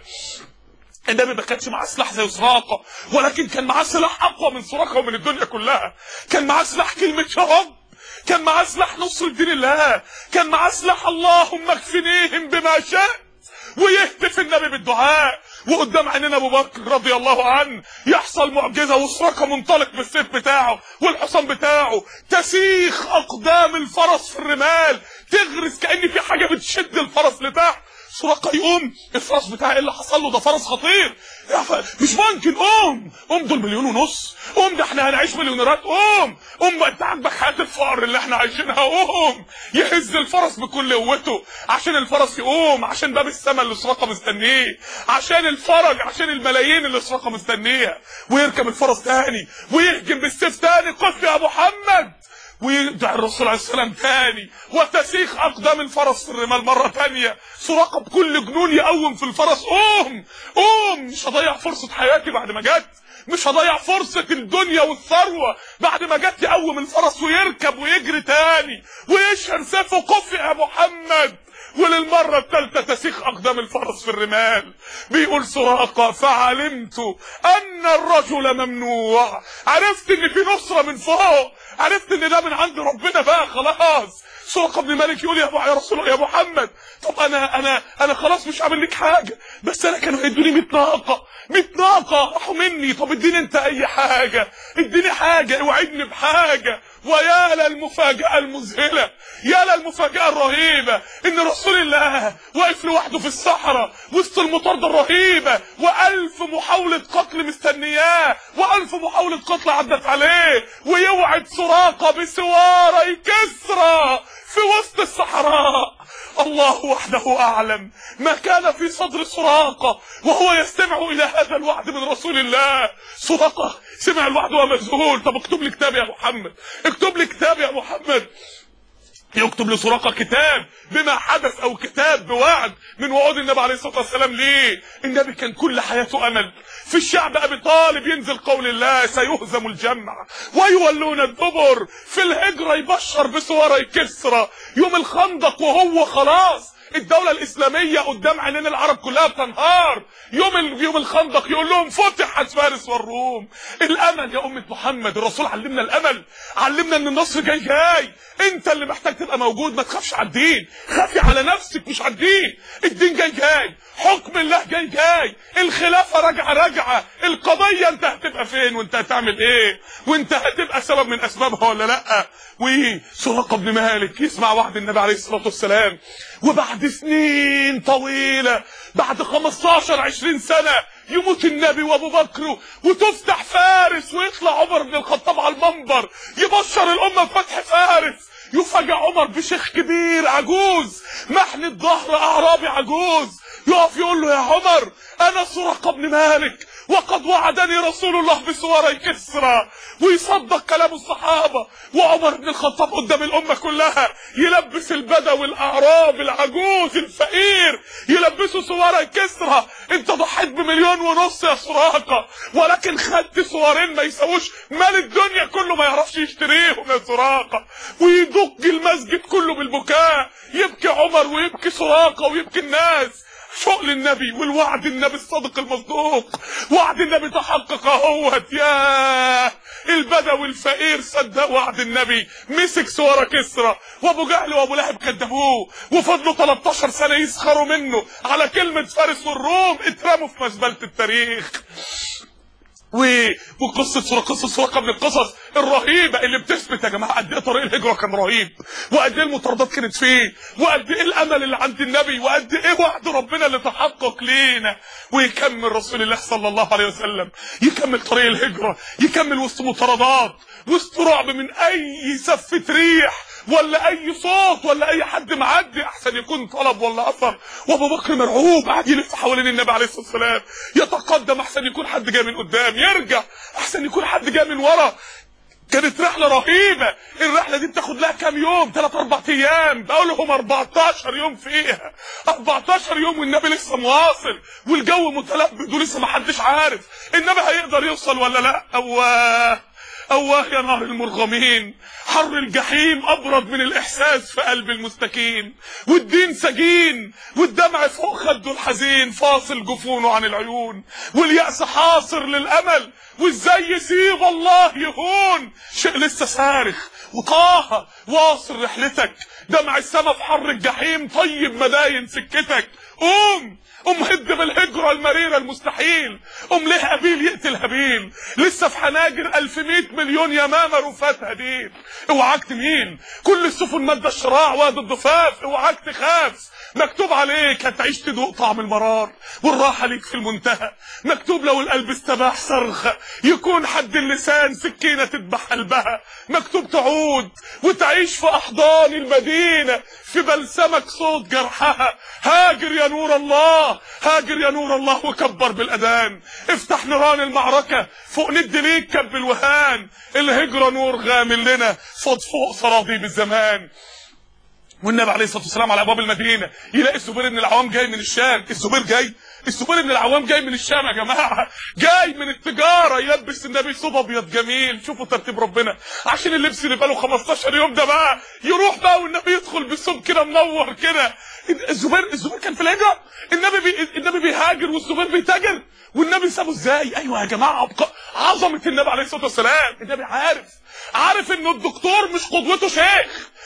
النبي ما كانش معاه سلاح زي سراقه، ولكن كان معاه سلاح اقوى من سراقه ومن الدنيا كلها. كان معاه سلاح كلمه يا رب، كان معاه سلاح نصر الدين الله، كان معاه سلاح اللهم اكفنيهم بما شئت، ويهتف النبي بالدعاء. وقدام عيننا ابو بكر رضي الله عنه يحصل معجزه وسراقه منطلق بالسيف بتاعه والحصان بتاعه، تسيخ اقدام الفرس في الرمال، تغرس كأن في حاجه بتشد الفرس لتحت. سراقه يقوم الفرس بتاعه ايه اللي حصل له؟ ده فرس خطير، مش ممكن. قوم قوم، دول مليون ونص، قوم ده احنا هنعيش مليونيرات، قوم قوم انت عاجبك حياه الفقر اللي احنا عايشينها، قوم. يهز الفرس بكل قوته عشان الفرس يقوم، عشان باب السماء اللي سراقه مستنيه، عشان الفرج، عشان الملايين اللي سراقه مستنيها. ويركب الفرس تاني ويهجم بالسيف تاني، قف يا محمد، ويدعي الرسول عليه السلام تاني، وتسيخ اقدام الفرس في الرمال مره تانيه. سراقه بكل جنون يقوم في الفرس، قوم قوم، مش هضيع فرصه حياتي بعد ما جت، مش هضيع فرصه الدنيا والثروه بعد ما جت. يقوم الفرس ويركب ويجري تاني ويشهر سيفه، قف يا محمد. وللمره الثالثه تسيخ اقدام الفرس في الرمال. بيقول سراقه فعلمت ان الرجل ممنوع، عرفت ان في نصره من فوق، عرفت ان ده من عند ربنا بقى خلاص. سراقة بن مالك يقول يا ابو يا رسول الله يا محمد، طب انا انا انا خلاص مش عامل لك حاجه، بس انا كانوا هيدوني مية ناقه مية ناقه راحوا مني، طب اديني انت اي حاجه، اديني حاجه اوعدني بحاجه. ويا للمفاجاه المذهله، يا للمفاجاه الرهيبه ان رسول الله واقف لوحده في الصحراء وسط المطارده الرهيبه، والف محاوله قتل مستنياه، والف محاوله قتل عدت عليه، ويوعد سراقه بسواري كسرى في وسط الصحراء. الله وحده اعلم ما كان في صدر سراقه وهو يستمع الى هذا الوعد من رسول الله. سراقه سمع الوعد وهو مذهول. طب اكتب لي كتاب يا محمد، اكتب لي كتاب يا محمد. يكتب لسراقه كتاب بما حدث، او كتاب بوعد من وعود النبي عليه الصلاه والسلام. ليه؟ النبي كان كل حياته امل في الشعب ابي طالب ينزل قول الله سيهزم الجمع ويولون الدبر، في الهجره يبشر بسواري كسرى، يوم الخندق وهو خلاص الدولة الإسلامية قدام عينين العرب كلها بتنهار، يوم يوم الخندق يقول لهم فتحت فارس والروم. الأمل يا أمة محمد، الرسول علمنا الأمل، علمنا إن النصر جاي جاي، أنت اللي محتاج تبقى موجود، ما تخافش على الدين، خافي على نفسك مش على الدين، الدين جاي جاي، حكم الله جاي جاي، الخلافة راجعة راجعة، القضية أنت هتبقى فين وأنت هتعمل إيه وأنت هتبقى سبب من أسبابها ولا لأ. وسراقة بن مالك يسمع وعد النبي عليه الصلاة والسلام، وبعد سنين طويلة، بعد خمستاشر عشرين سنة يموت النبي وابو بكر وتفتح فارس، ويطلع عمر بن الخطاب على المنبر يبشر الامة بفتح فارس. يفاجئ عمر بشيخ كبير عجوز محن الظهر اعرابي عجوز، يقف يقول له يا عمر انا سراقة بن مالك وقد وعدني رسول الله بسواري كسرى، ويصدق كلام الصحابة. وعمر بن الخطاب قدام الأمة كلها يلبس البدوي الأعراب العجوز الفقير يلبسه سواري كسرى. انت ضحيت بمليون ونص يا سراقة، ولكن خدت سوارين ما يساووش مال الدنيا كله ما يعرفش يشتريهم يا سراقة. ويدق المسجد كله بالبكاء، يبكي عمر ويبكي سراقة ويبكي الناس. شغل النبي والوعد النبي الصادق المصدوق، وعد النبي تحقق اهوت. يا البدوي الفقير صدق وعد النبي، مسك سوارة كسرى، وابو جهل وابو لهب كذبوه، وفضلوا تلتاشر سنة يسخروا منه على كلمة فارس والروم، اترموا في مزبلة التاريخ. وقصة سراقة، قصة سراقة من القصص الرهيبة اللي بتثبت يا جماعة قد ايه طريق الهجرة كان رهيب، وقد ايه المطاردات كانت فيه، وقد ايه الامل اللي عند النبي، وقد ايه وعد ربنا اللي تحقق لينا. ويكمل رسول الله صلى الله عليه وسلم، يكمل طريق الهجرة، يكمل وسط مطاردات، وسط رعب من اي سفة ريح ولا اي صوت ولا اي حد معدي، احسن يكون طلب ولا اثر. وابو بكر مرعوب قاعد يلف حوالين النبي عليه الصلاه والسلام، يتقدم احسن يكون حد جاي من قدام، يرجع احسن يكون حد جاي من ورا. كانت رحله رهيبه، الرحله دي بتاخد لها كام يوم، ثلاث اربع ايام، بقول لهم اربعتاشر يوم فيها، اربعتاشر يوم والنبي لسه مواصل، والجو متلبد ولسه ما حدش عارف النبي هيقدر يوصل ولا لا. اواه اواه يا نار المرغمين، حر الجحيم ابرد من الاحساس في قلب المستكين، والدين سجين، والدمع فوق خده الحزين فاصل جفونه عن العيون، واليأس حاصر للامل، وازاي يسيب الله يهون. شيء لسه صارخ، وطه واصل رحلتك، دمع السما في حر الجحيم طيب مداين سكتك. قوم قوم هد بالهجرة المريرة المستحيل، قوم ليه هابيل يقتل هابيل، لسه في حناجر الف مية مليون يمامة رفات هدير. اوعاك تمين، كل السفن مادة الشراع واد الضفاف، اوعاك تخاف، مكتوب عليك هتعيش تدوق طعم المرار، والراحة ليك في المنتهى. مكتوب لو القلب استباح صرخة يكون حد اللسان سكينة تذبح قلبها. مكتوب تعود وتعيش في احضان المدينة في بلسمك صوت جرحها. هاجر يا نور الله، هاجر يا نور الله وكبر بالاذان، افتح نيران المعركة فوق ند ليك كب الوهان. الهجرة نور غامل لنا صد فوق صراضيب الزمان. والنبي عليه الصلاه والسلام على ابواب المدينه يلاقي الزبير بن العوام جاي من الشام. الزبير جاي الزبير بن العوام جاي من الشام يا جماعه، جاي من التجاره، يلبس النبي ثوب ابيض جميل. شوفوا ترتيب ربنا عشان اللبس اللي بقاله خمستاشر يوم ده بقى يروح بقى والنبي يدخل بثوب كده منور كده. الزبير الزبير كان في الهجره، النبي بي... النبي بيهاجر والزبير بيتاجر، والنبي سابه ازاي؟ ايوه يا جماعه عظمه النبي عليه الصلاه والسلام. النبي عارف عارف ان الدكتور مش قدوته شيخ،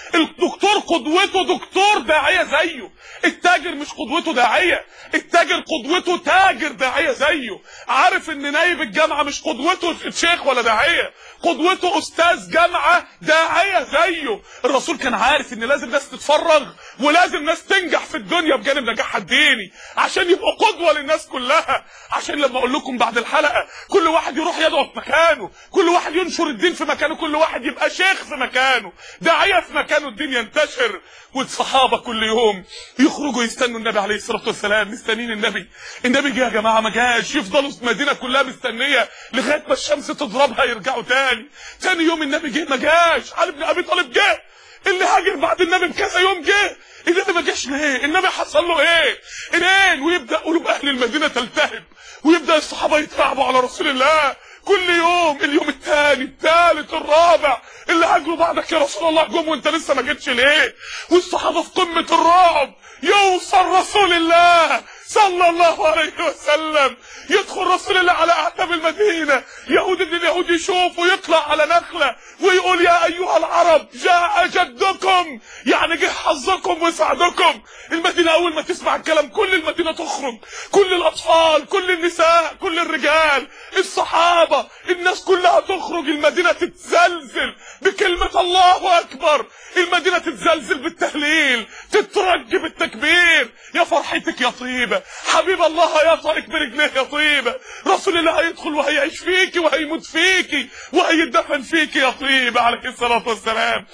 الدكتور قدوته دكتور داعية زيه، التاجر مش قدوته داعية، التاجر قدوته تاجر داعية زيه. عارف ان نايب الجامعة مش قدوته شيخ ولا داعية، قدوته استاذ جامعة داعية زيه. الرسول كان عارف ان لازم ناس تتفرغ ولازم ناس تنجح في الدنيا بجانب نجاحها الديني عشان يبقوا قدوة للناس كلها. عشان لما اقول لكم بعد الحلقة كل واحد يروح يدعو في مكانه، كل واحد ينشر الدين في مكانه، كل واحد يبقى شيخ في مكانه، داعية في مكانه، الدين ينتشر. والصحابة كل يوم يخرجوا يستنوا النبي عليه الصلاة والسلام، مستنين النبي. النبي جه يا جماعة ما جاش، يفضلوا المدينة كلها مستنية لغاية ما الشمس تضربها يرجعوا تاني. تاني يوم النبي جه ما جاش، علي بن ابي طالب جه اللي هاجر بعد النبي بكذا يوم جه، النبي ما جاش ليه؟ النبي حصل له ايه؟ منين؟ ويبدا قلوب اهل المدينه تلتهب، ويبدا الصحابه يترعبوا على رسول الله كل يوم، اليوم الثاني الثالث الرابع اللي هاجروا بعدك يا رسول الله جم وانت لسه ما جيتش ليه؟ والصحابه في قمه الرعب. يوصل رسول الله صلى الله عليه وسلم، يدخل رسول الله على اعتاب المدينه، يهود ابن اليهود يشوف ويطلع على نخله ويقول يا ايها العرب جاء جدكم، يعني جه حظكم وسعدكم. المدينه اول ما تسمع الكلام كل المدينه تخرج، كل الاطفال، كل النساء، كل الرجال، الصحابه، الناس كلها تخرج، المدينه تتزلزل بكلمه الله اكبر، المدينه تتزلزل بالتهليل، تترج بالتكبير. يا فرحتك يا طيبه، حبيب الله هيطأك برجليه يا طيبه، رسول الله هيدخل وهيعيش فيكي وهيموت فيكي وهيدفن فيكي يا طيبه عليه الصلاه والسلام.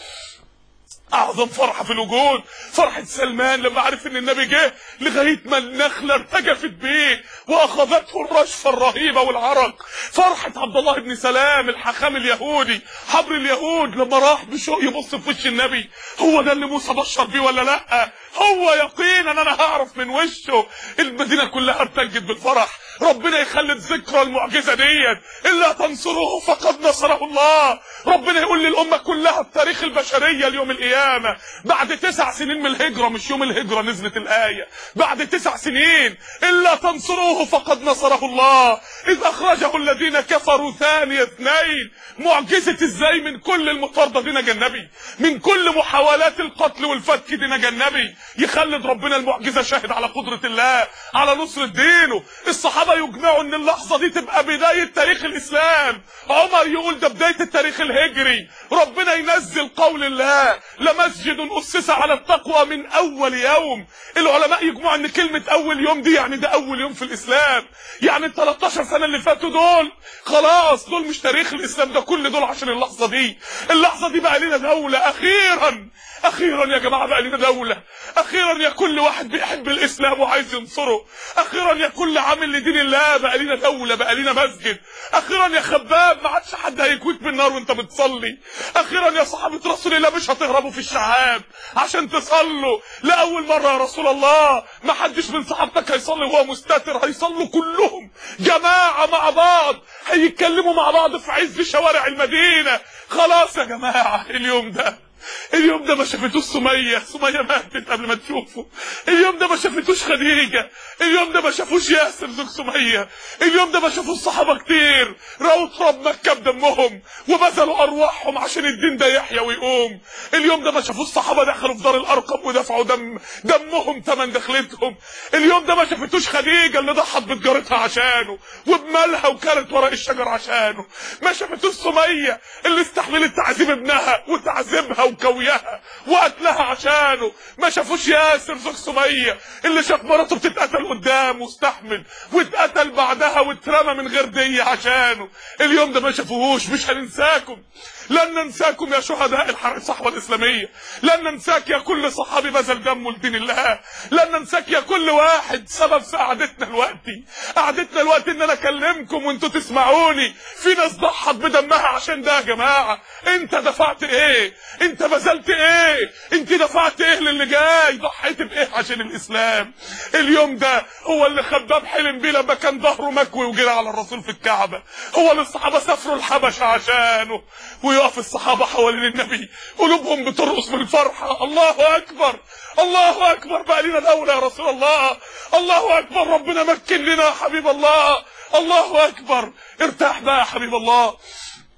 اعظم فرحه في الوجود فرحه سلمان لما عرف ان النبي جه، لغايه ما النخله ارتجفت بيه واخذته الرشفه الرهيبه والعرق. فرحه عبد الله بن سلام الحاخام اليهودي حبر اليهود لما راح بشوق يبص في وش النبي، هو ده اللي موسى بشر بيه ولا لا؟ هو يقينا انا هعرف من وشه. المدينه كلها ارتجت بالفرح. ربنا يخلد ذكرى المعجزه ديت، الا تنصروه فقد نصره الله. ربنا يقول للامه كلها في تاريخ البشريه اليوم القيامه بعد تسع سنين من الهجره، مش يوم الهجره نزلت الايه، بعد تسع سنين، الا تنصروه فقد نصره الله اذ اخرجه الذين كفروا ثاني اثنين. معجزه ازاي من كل المطارده دي نجا النبي، من كل محاولات القتل والفتك دي نجا النبي. يخلد ربنا المعجزه شاهد على قدره الله على نصر دينه. الصحابه يجمعوا ان اللحظه دي تبقى بدايه تاريخ الاسلام. عمر يقول ده بدايه التاريخ الهجري. ربنا ينزل قول الله لمسجد اسس على التقوى من اول يوم. العلماء يجمعوا ان كلمه اول يوم دي يعني ده اول يوم في الاسلام، يعني ال تلتاشر سنه اللي فاتوا دول خلاص دول مش تاريخ الاسلام، ده كل دول عشان اللحظه دي. اللحظه دي بقى لنا دوله اخيرا، اخيرا يا جماعه بقى لنا دوله، اخيرا يا كل واحد بيحب الاسلام وعايز ينصره، اخيرا يا كل عامل لدين الله بقى لنا دوله، بقى لنا مسجد، اخيرا يا خباب ما عادش حد هيكويك بالنار وانت بتصلي، اخيرا يا صحابه رسول الله مش هتهربوا في الشعاب عشان تصلوا. لاول مره يا رسول الله ما حدش من صحابتك هيصلي وهو مستتر، هيصلوا كلهم جماعه مع بعض، هيتكلموا مع بعض في عز شوارع المدينه. خلاص يا جماعه اليوم ده، اليوم ده ما شافتوش سمية، سمية ماتت قبل ما تشوفه. اليوم ده ما شافتوش خديجة، اليوم ده ما شافوش ياسر زوج سمية، اليوم ده ما شافوش صحابة كتير راوا تراب مكة بدمهم وبذلوا أرواحهم عشان الدين ده يحيى ويقوم. اليوم ده ما شافوش صحابة دخلوا في دار الأرقم ودفعوا دم دمهم تمن دخلتهم. اليوم ده ما شافتوش خديجة اللي ضحت بتجارتها عشانه وبمالها وكانت ورق الشجر عشانه. ما شافتوش سمية اللي استحملت تعذيب ابنها وتعذيبها وكويها وقتلها عشانه. ما شافوش ياسر زوج سمية اللي شاف مراته بتتقتل قدامه واستحمل واتقتل بعدها واترمى من غير دية عشانه. اليوم ده ما شافوهوش. مش هننساكم، لن ننساكم يا شهداء الحرب الصحوة الإسلامية، لن ننساك يا كل صحابي بذل دمه لدين الله، لن ننساك يا كل واحد سبب في قعدتنا الوقتي. قعدتنا الوقت ان انا اكلمكم وانتوا تسمعوني. في ناس ضحت بدمها عشان ده يا جماعة. انت دفعت ايه؟ انت بذلت ايه؟ انت دفعت ايه للي جاي؟ ضحيت بايه عشان الاسلام؟ اليوم ده هو اللي خباب حلم بيه لما كان ظهره مكوي وجرى على الرسول في الكعبة، هو اللي الصحابة سافروا الحبشة عشانه، ويقف الصحابة حوالين النبي قلوبهم بترقص من الفرحة. الله اكبر، الله اكبر، بقى لنا دولة يا رسول الله، الله اكبر، ربنا مكن لنا يا حبيب الله، الله اكبر. ارتاح بقى يا حبيب الله،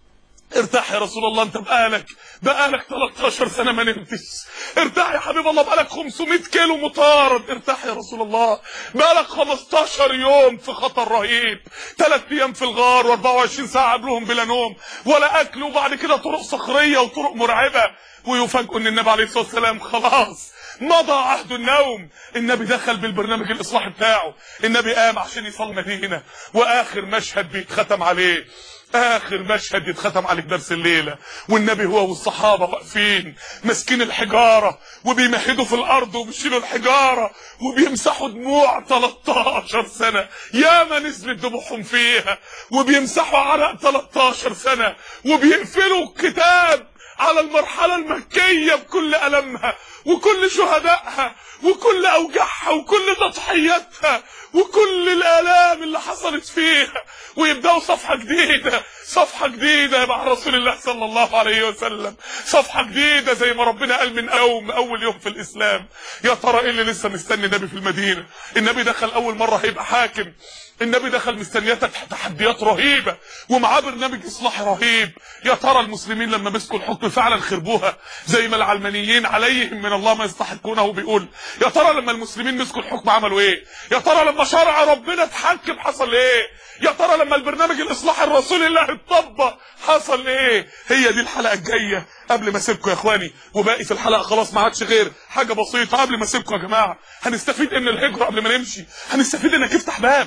ارتاح يا رسول الله، انت بقالك بقالك تلتاشر سنة ما نمتش. ارتاح يا حبيب الله، بقالك خمسمائة كيلو مطارد. ارتاح يا رسول الله، بقالك خمستاشر يوم في خطر رهيب، ثلاث ايام في الغار واربعة وعشرين ساعة قبلهم بلا نوم ولا اكل، وبعد كده طرق صخرية وطرق مرعبة. ويفاجئوا ان النبي عليه الصلاة والسلام خلاص مضى عهد النوم. النبي دخل بالبرنامج الاصلاحي بتاعه، النبي قام عشان يصلي مدينة، واخر مشهد بيتختم عليه، اخر مشهد يتختم عليه درس الليله، والنبي هو والصحابه واقفين ماسكين الحجاره وبيمهدوا في الارض وبيشيلوا الحجاره وبيمسحوا دموع تلتاشر سنه ياما نزلت دموعهم فيها، وبيمسحوا عرق تلتاشر سنه، وبيقفلوا الكتاب على المرحله المكيه بكل المها وكل شهدائها وكل اوجاعها وكل تضحياتها وكل الالام اللي حصلت فيها، ويبداوا صفحه جديده، صفحه جديده مع رسول الله صلى الله عليه وسلم، صفحه جديده زي ما ربنا قال من يوم اول يوم في الاسلام. يا ترى ايه اللي لسه مستني النبي في المدينه؟ النبي دخل اول مره هيبقى حاكم، النبي دخل مستنياته تحديات رهيبه ومعاه برنامج اصلاحي رهيب. يا ترى المسلمين لما مسكوا الحكم فعلا خربوها زي ما العلمانيين عليهم من الله ما يستحقونه بيقول؟ يا ترى لما المسلمين مسكوا الحكم عملوا ايه؟ يا ترى لما شرع ربنا اتحكم حصل ايه؟ يا ترى لما البرنامج الاصلاحي الرسول الله اتطبق حصل ايه؟ هي دي الحلقه الجايه قبل ما اسيبكم يا اخواني، وباقي في الحلقه خلاص ما عادش غير حاجه بسيطه قبل ما اسيبكم يا جماعه. هنستفيد ان الهجره قبل ما نمشي، هنستفيد انك افتح باب،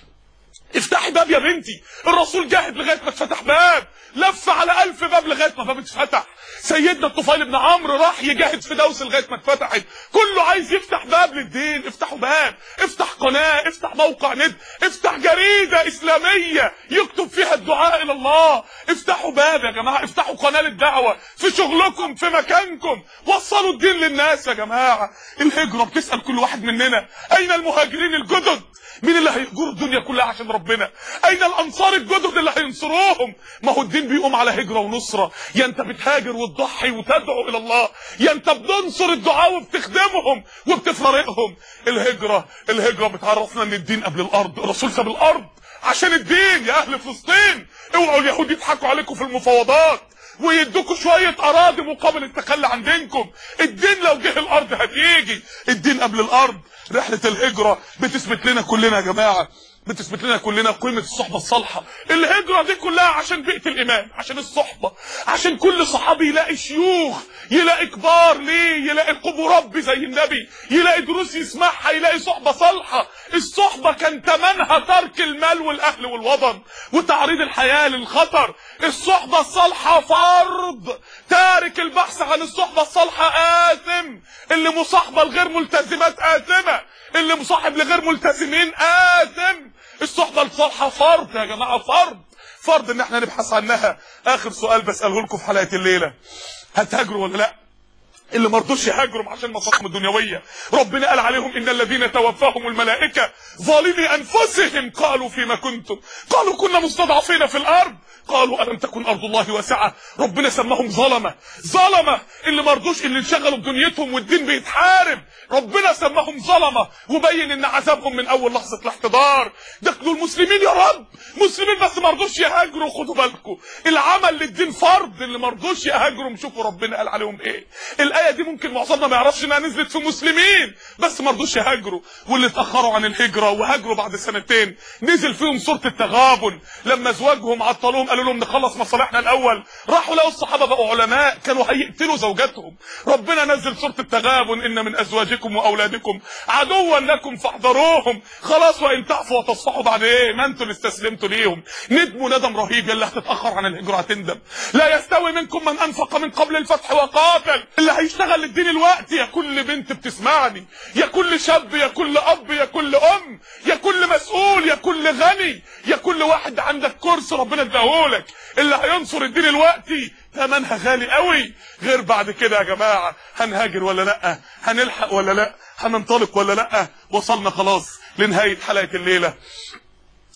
افتحي باب يا بنتي. الرسول جاهد لغايه ما اتفتح باب، لف على ألف باب لغايه ما باب اتفتح. سيدنا الطفيل بن عمرو راح يجاهد في دوس لغايه ما اتفتحت. كله عايز يفتح باب للدين. افتحوا باب، افتح قناه، افتح موقع ند، افتح جريده اسلاميه يكتب فيها الدعاء الى الله. افتحوا باب يا جماعه، افتحوا قناه للدعوه في شغلكم في مكانكم، وصلوا الدين للناس يا جماعه. الهجره بتسال كل واحد مننا اين المهاجرين الجدد؟ مين اللي هيهجروا الدنيا كلها عشان ربنا؟ اين الانصار الجدد اللي هينصروهم؟ ما هو الدين بيقوم على هجره ونصره، يا انت بتهاجر وتضحي وتدعو الى الله، يا انت بتنصر الدعاء وبتخدمهم وبتفارقهم. الهجره الهجره بتعرفنا ان الدين قبل الارض. الرسول ساب الارض عشان الدين. يا اهل فلسطين اوعوا اليهود يضحكوا عليكم في المفاوضات ويدوكوا شويه اراضي مقابل التخلي عن دينكم. الدين لو جه الارض هتيجي. الدين قبل الارض. رحله الهجره بتثبت لنا كلنا يا جماعه، بتثبت لنا كلنا قيمه الصحبه الصالحه. الهجره دي كلها عشان بيئه الايمان، عشان الصحبه، عشان كل صحابي يلاقي شيوخ، يلاقي كبار ليه، يلاقي قبور ربي زي النبي، يلاقي دروس يسمعها، يلاقي صحبه صالحه. الصحبه كان ثمنها ترك المال والاهل والوطن وتعريض الحياه للخطر. الصحبه الصالحه فرض، تارك البحث عن الصحبه الصالحه آثم. اللي مصاحبه الغير ملتزمات آثمه، اللي مصاحب لغير ملتزمين آثم. الصحبه الصالحه فرض يا جماعه، فرض فرض ان احنا نبحث عنها. اخر سؤال بساله لكم في حلقه الليله، هتهاجروا ولا لا؟ اللي ما رضوش يهاجروا عشان مصالحهم الدنيويه ربنا قال عليهم ان الذين توفاهم الملائكه ظالمي انفسهم قالوا فيما كنتم قالوا كنا مستضعفين في الارض قالوا الم تكن ارض الله واسعه. ربنا سماهم ظلمه، ظلمه اللي ما رضوش اللي انشغلوا بدنيتهم والدين بيتحارب. ربنا سماهم ظلمه وبين ان عذابهم من اول لحظه الاحتضار. دخلوا المسلمين يا رب مسلمين بس ما رضوش يهاجروا. خدوا بالكم العمل للدين فرض. اللي ما رضوش يهاجروا شوفوا ربنا قال عليهم ايه. الايه دي ممكن معظمنا ما يعرفش انها نزلت في مسلمين بس ما رضوش يهاجروا، واللي اتاخروا عن الهجره وهاجروا بعد سنتين نزل فيهم سوره التغابن. لما ازواجهم عطلوهم قالوا لهم نخلص مصالحنا الاول، راحوا لقوا الصحابه بقوا علماء كانوا هيقتلوا زوجاتهم. ربنا نزل سوره التغابن ان من ازواجكم واولادكم عدوا لكم فاحذروهم. خلاص وان تعفوا وتصفحوا بعد ايه ما انتوا اللي استسلمتوا ليهم. ندموا ندم رهيب. يلا هتتاخر عن الهجره هتندم. لا يستوي منكم من انفق من قبل الفتح وقاتل. اللي هيشتغل للدين الوقت، يا كل بنت بتسمعني، يا كل شاب، يا كل اب، يا كل ام، يا كل مسؤول، يا كل غني، يا كل واحد عندك كرسي ربنا اداهولك، اللي هينصر الدين الوقت ثمنها غالي قوي. غير بعد كده يا جماعه هنهاجر ولا لا؟ هنلحق ولا لا؟ هننطلق ولا لا؟ وصلنا خلاص لنهايه حلقه الليله.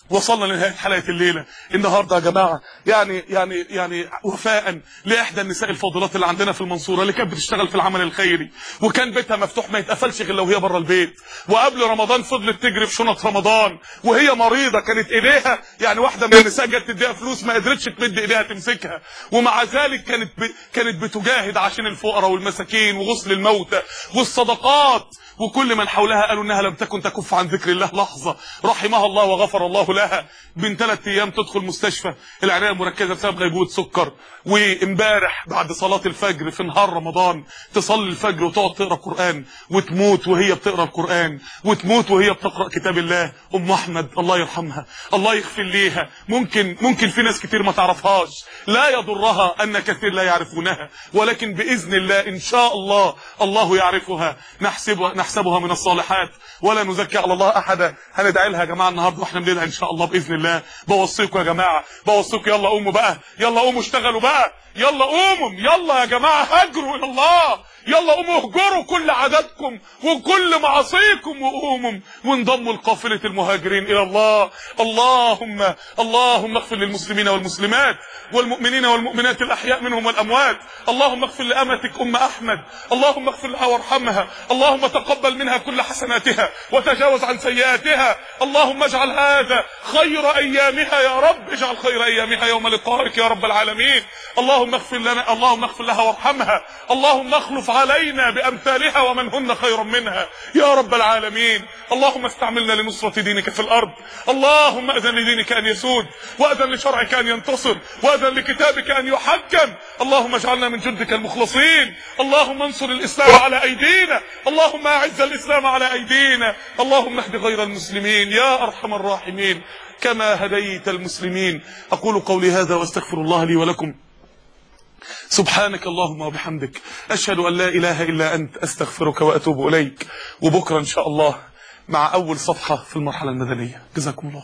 وصلنا لنهايه حلقه الليله النهارده يا جماعه. يعني يعني يعني وفاء لاحدى النساء الفاضلات اللي عندنا في المنصوره، اللي كانت بتشتغل في العمل الخيري وكان بيتها مفتوح ما يتقفلش غير لو هي بره البيت، وقبل رمضان فضلت تجري في شنط رمضان وهي مريضه، كانت ايديها يعني واحده من النساء جت تديها فلوس ما قدرتش تمد ايديها تمسكها، ومع ذلك كانت ب... كانت بتجاهد عشان الفقراء والمساكين وغسل الموتى والصدقات، وكل من حولها قالوا انها لم تكن تكف عن ذكر الله لحظه. رحمها الله وغفر الله لها. من ثلاث ايام تدخل مستشفى العنايه المركزه بسبب غيبوبه سكر، وامبارح بعد صلاه الفجر في نهار رمضان تصلي الفجر وتقعد تقرا قران وتموت وهي بتقرا القران، وتموت وهي بتقرا كتاب الله. ام احمد الله يرحمها، الله يغفر ليها. ممكن ممكن في ناس كتير ما تعرفهاش، لا يضرها ان كثير لا يعرفونها، ولكن باذن الله ان شاء الله الله يعرفها. نحسبها نحسبها من الصالحات ولا نزكي على الله احدا. هندعي لها يا جماعه النهارده واحنا بندعي ان شاء الله باذن الله. بوصيكم يا جماعه، بوصيكم يلا قوموا بقى، يلا قوموا اشتغلوا بقى، يلا قوموا، يلا يا جماعه هاجروا الى الله، يلا قوموا اهجروا كل عاداتكم وكل معاصيكم وقوموا وانضموا لقافله المهاجرين الى الله. اللهم اللهم اغفر للمسلمين والمسلمات والمؤمنين والمؤمنات الاحياء منهم والاموات. اللهم اغفر لامتك ام احمد، اللهم اغفر لها وارحمها، اللهم تقبل منها كل حسناتها وتجاوز عن سيئاتها. اللهم اجعل هذا خير ايامها يا رب، اجعل خير ايامها يوم لقائك يا رب العالمين. اللهم اغفر لنا، اللهم اغفر لها وارحمها، اللهم اخلف علينا بامثالها ومن هن خير منها يا رب العالمين. اللهم استعملنا لنصرة دينك في الارض، اللهم اذن لدينك ان يسود، واذن لشرعك ان ينتصر، واذن لكتابك ان يحكم. اللهم اجعلنا من جندك المخلصين. اللهم انصر الاسلام على ايدينا، اللهم اعز الاسلام على ايدينا. اللهم اهد غير المسلمين يا ارحم الراحمين كما هديت المسلمين. اقول قولي هذا واستغفر الله لي ولكم. سبحانك اللهم وبحمدك، أشهد أن لا إله إلا أنت، أستغفرك وأتوب إليك. وبكرة إن شاء الله مع أول صفحة في المرحلة المدنية. جزاكم الله.